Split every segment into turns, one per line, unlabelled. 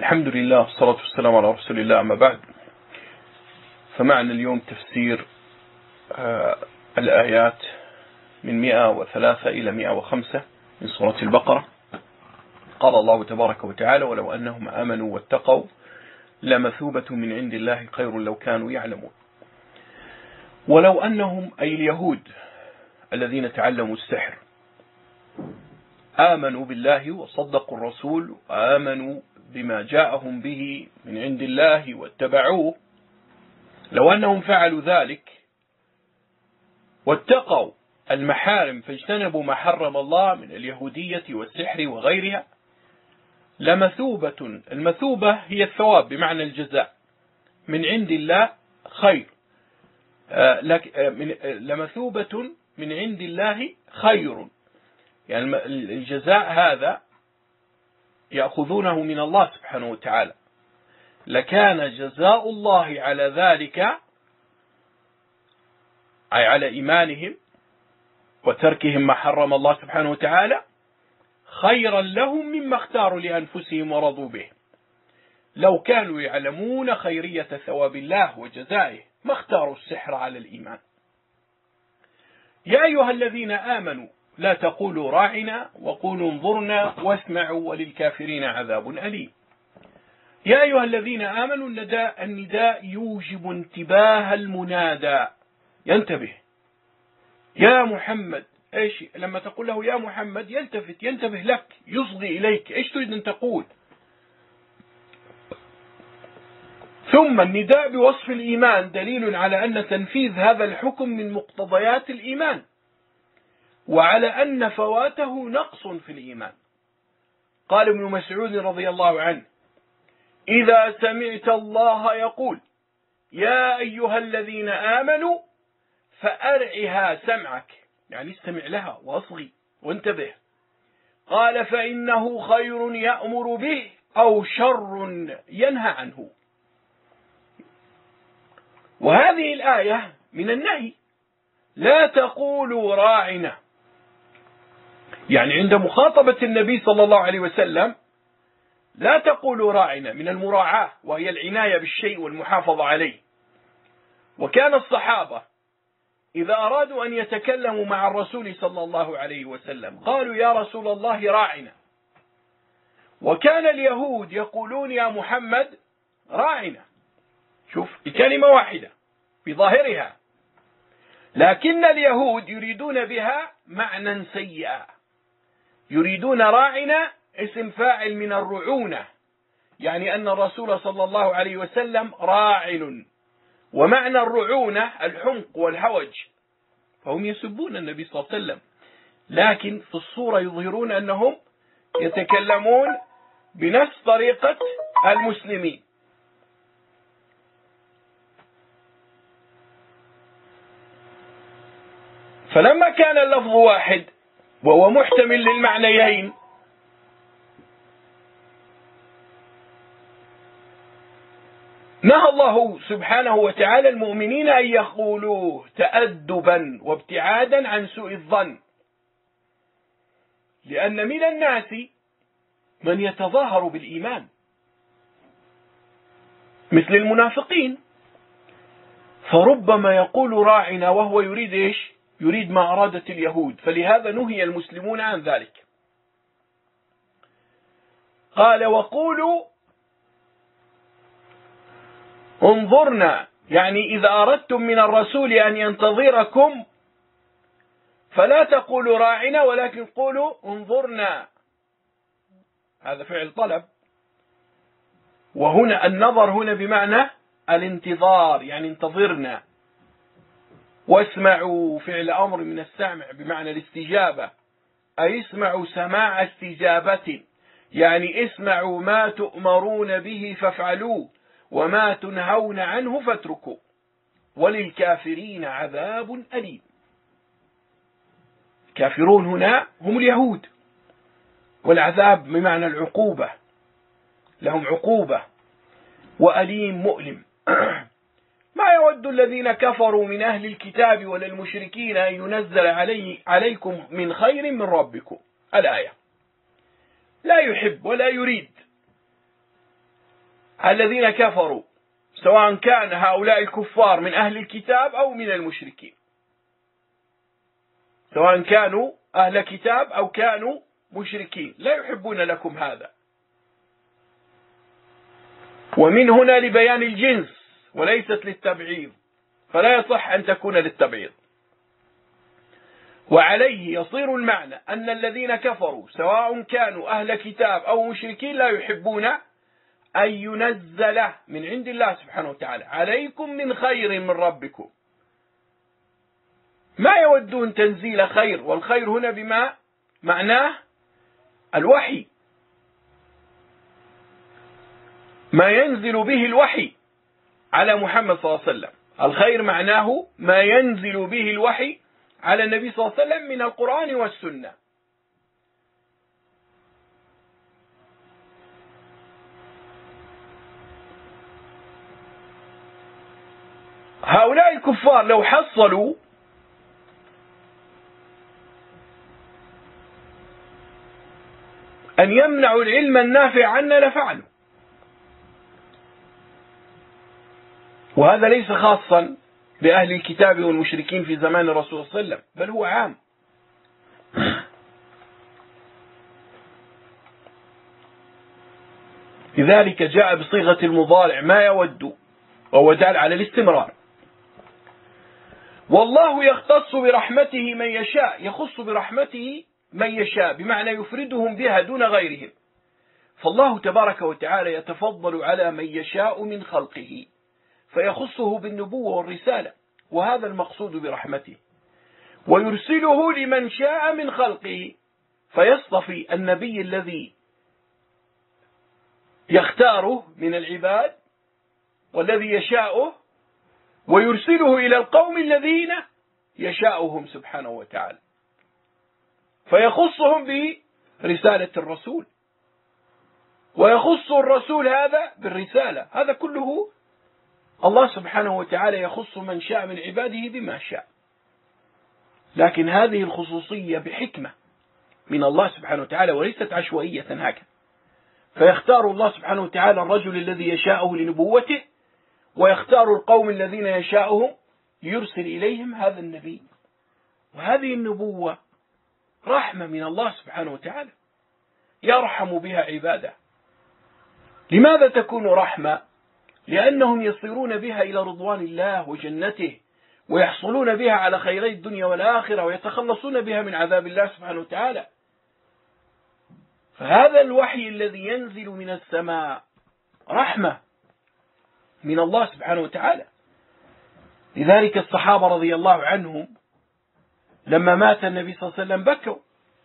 الحمد لله والصلاة والسلام على رسول الله. أما بعد، فمعنا اليوم تفسير الآيات من 103 إلى 105 من سورة البقرة. قال الله تبارك وتعالى: ولو أنهم آمنوا واتقوا لمثوبة من عند الله خير لو كانوا يعلمون. ولو أنهم، أي اليهود الذين تعلموا السحر، آمنوا بالله وصدقوا الرسول وآمنوا بما جاءهم به من عند الله واتبعوه، لو أنهم فعلوا ذلك واتقوا المحارم فاجتنبوا ما حرم الله من اليهودية والسحر وغيرها، لمثوبة، المثوبة هي الثواب بمعنى الجزاء، من عند الله خير، لمثوبة من عند الله خير، يعني الجزاء هذا يأخذونه من الله سبحانه وتعالى. لكان جزاء الله على ذلك، أي على إيمانهم وتركهم ما حرم الله سبحانه وتعالى، خيرا لهم مما اختاروا لأنفسهم ورضوا به. لو كانوا يعلمون خيرية ثواب الله وجزائه ما اختاروا السحر على الإيمان. يا أيها الذين آمنوا لا تقولوا راعنا وقولوا انظرنا واسمعوا وللكافرين عذاب أليم. يا أيها الذين آمنوا، النداء يوجب انتباه المنادى، ينتبه. يا محمد، ايش لما تقول له يا محمد يلتفت، ينتبه لك، يصغي إليك، ايش تريد أن تقول. ثم النداء بوصف الإيمان دليل على أن تنفيذ هذا الحكم من مقتضيات الإيمان، وعلى أن فواته نقص في الإيمان. قال ابن مسعود رضي الله عنه: إذا سمعت الله يقول يا أيها الذين آمنوا فأرعها سمعك، يعني استمع لها واصغي وانتبه. قال: فإنه خير يأمر به أو شر ينهى عنه. وهذه الآية من النهي، لا تقولوا راعنا، يعني عند مخاطبة النبي صلى الله عليه وسلم لا تقولوا راعنا، من المراعاة وهي العناية بالشيء والمحافظة عليه. وكان الصحابة إذا أرادوا أن يتكلموا مع الرسول صلى الله عليه وسلم قالوا: يا رسول الله راعنا. وكان اليهود يقولون: يا محمد راعنا. شوف، الكلمة واحدة بظاهرها، لكن اليهود يريدون بها معنى سيئا، يريدون راعنا اسم فاعل من الرعونة، يعني أن الرسول صلى الله عليه وسلم راعن، ومعنى الرعونة الحمق والهوج، فهم يسبون النبي صلى الله عليه وسلم، لكن في الصورة يظهرون أنهم يتكلمون بنفس طريقة المسلمين. فلما كان اللفظ واحد وهو محتمل للمعنيين، نهى الله سبحانه وتعالى المؤمنين أن يقولوه تأدبا وابتعادا عن سوء الظن، لأن من الناس من يتظاهر بالإيمان مثل المنافقين، فربما يقول راعنا وهو يريد إيش؟ يريد ما أرادت اليهود، فلهذا نهي المسلمون عن ذلك. قال: وقولوا انظرنا، يعني إذا أردتم من الرسول أن ينتظركم فلا تقولوا راعنا ولكن قولوا انظرنا، هذا فعل طلب. وهنا النظر هنا بمعنى الانتظار، يعني انتظرنا. واسمعوا فعل أمر من السمع بمعنى الاستجابة، أي اسمعوا سماع استجابة، يعني اسمعوا ما تؤمرون به فافعلوه وما تنهون عنه فاتركوا وللكافرين عذاب أليم. الكافرون هنا هم اليهود، والعذاب بمعنى العقوبة، لهم عقوبة وأليم مؤلم. ما يود الذين كفروا من أهل الكتاب ولا المشركين أن ينزل عليكم من خير من ربكم. الآية. لا يحب ولا يريد الذين كفروا، سواء كان هؤلاء الكفار من أهل الكتاب أو من المشركين، سواء كانوا أهل كتاب أو كانوا مشركين، لا يحبون لكم هذا. ومن هنا لبيان الجنس وليست للتبعيض، فلا يصح أن تكون للتبعيض. وعليه يصير المعنى أن الذين كفروا سواء كانوا أهل كتاب أو مشركين لا يحبون أن ينزل من عند الله سبحانه وتعالى عليكم من خير من ربكم، ما يودون تنزيل خير، والخير هنا بما معناه الوحي، ما ينزل به الوحي على محمد صلى الله عليه وسلم. الخير معناه ما ينزل به الوحي على النبي صلى الله عليه وسلم من القرآن والسنة. هؤلاء الكفار لو حصلوا أن يمنعوا العلم النافع عنا لفعلوا، وهذا ليس خاصا بأهل الكتاب والمشركين في زمان الرسول صلى الله عليه وسلم، بل هو عام. لذلك جاء بصيغة المضارع ما يود، وهو دال على الاستمرار. والله يختص برحمته من يشاء، يخص برحمته من يشاء بمعنى يفردهم بها دون غيرهم. فالله تبارك وتعالى يتفضل على من يشاء من خلقه فيخصه بالنبوة والرسالة، وهذا المقصود برحمته. ويرسله لمن شاء من خلقه فيصطفي النبي الذي يختاره من العباد والذي يشاءه، ويرسله إلى القوم الذين يشاءهم سبحانه وتعالى، فيخصهم برسالة الرسول، ويخص الرسول هذا بالرسالة. هذا كله الله سبحانه وتعالى يخص من شاء من عباده بما شاء، لكن هذه الخصوصية بحكمة من الله سبحانه وتعالى وليست عشوائية هكذا. فيختار الله سبحانه وتعالى الرجل الذي يشاءه لنبوته، ويختار القوم الذين يشاءهم يرسل إليهم هذا النبي. وهذه النبوة رحمة من الله سبحانه وتعالى يرحم بها عباده. لماذا تكون رحمة؟ لأنهم يصيرون بها إلى رضوان الله وجنته، ويحصلون بها على خيري الدنيا والآخرة، ويتخلصون بها من عذاب الله سبحانه وتعالى. فهذا الوحي الذي ينزل من السماء رحمة من الله سبحانه وتعالى. لذلك الصحابة رضي الله عنهم لما مات النبي صلى الله عليه وسلم بكوا،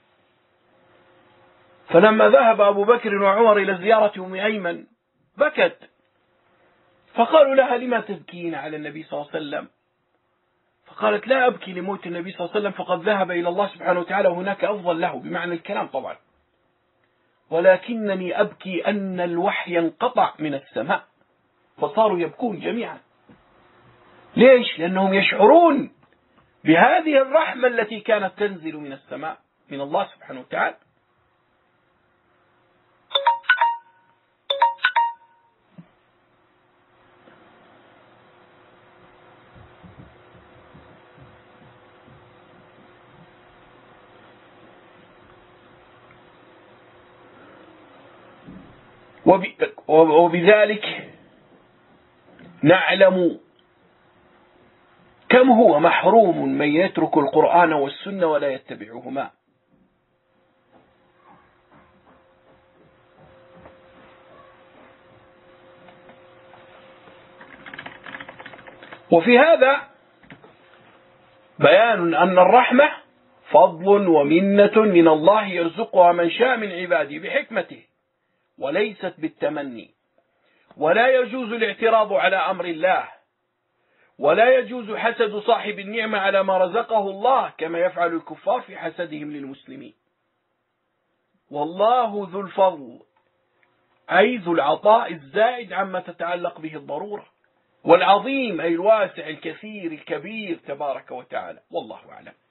فلما ذهب أبو بكر وعمر إلى زيارة أم أيمن بكت، فقالوا لها لما تبكين على النبي صلى الله عليه وسلم؟ فقالت لا أبكي لموت النبي صلى الله عليه وسلم، فقد ذهب إلى الله سبحانه وتعالى وهناك أفضل له، بمعنى الكلام طبعا، ولكنني أبكي أن الوحي انقطع من السماء. فصاروا يبكون جميعا. ليش؟ لأنهم يشعرون بهذه الرحمة التي كانت تنزل من السماء من الله سبحانه وتعالى. وبذلك نعلم كم هو محروم من يترك القرآن والسنة ولا يتبعهما. وفي هذا بيان أن الرحمة فضل ومنة من الله يرزقها من شاء من عباده بحكمته وليست بالتمني. ولا يجوز الاعتراض على أمر الله، ولا يجوز حسد صاحب النعمة على ما رزقه الله كما يفعل الكفار في حسدهم للمسلمين. والله ذو الفضل أي ذو العطاء الزائد عما تتعلق به الضرورة، والعظيم أي الواسع الكثير الكبير تبارك وتعالى. والله أعلم.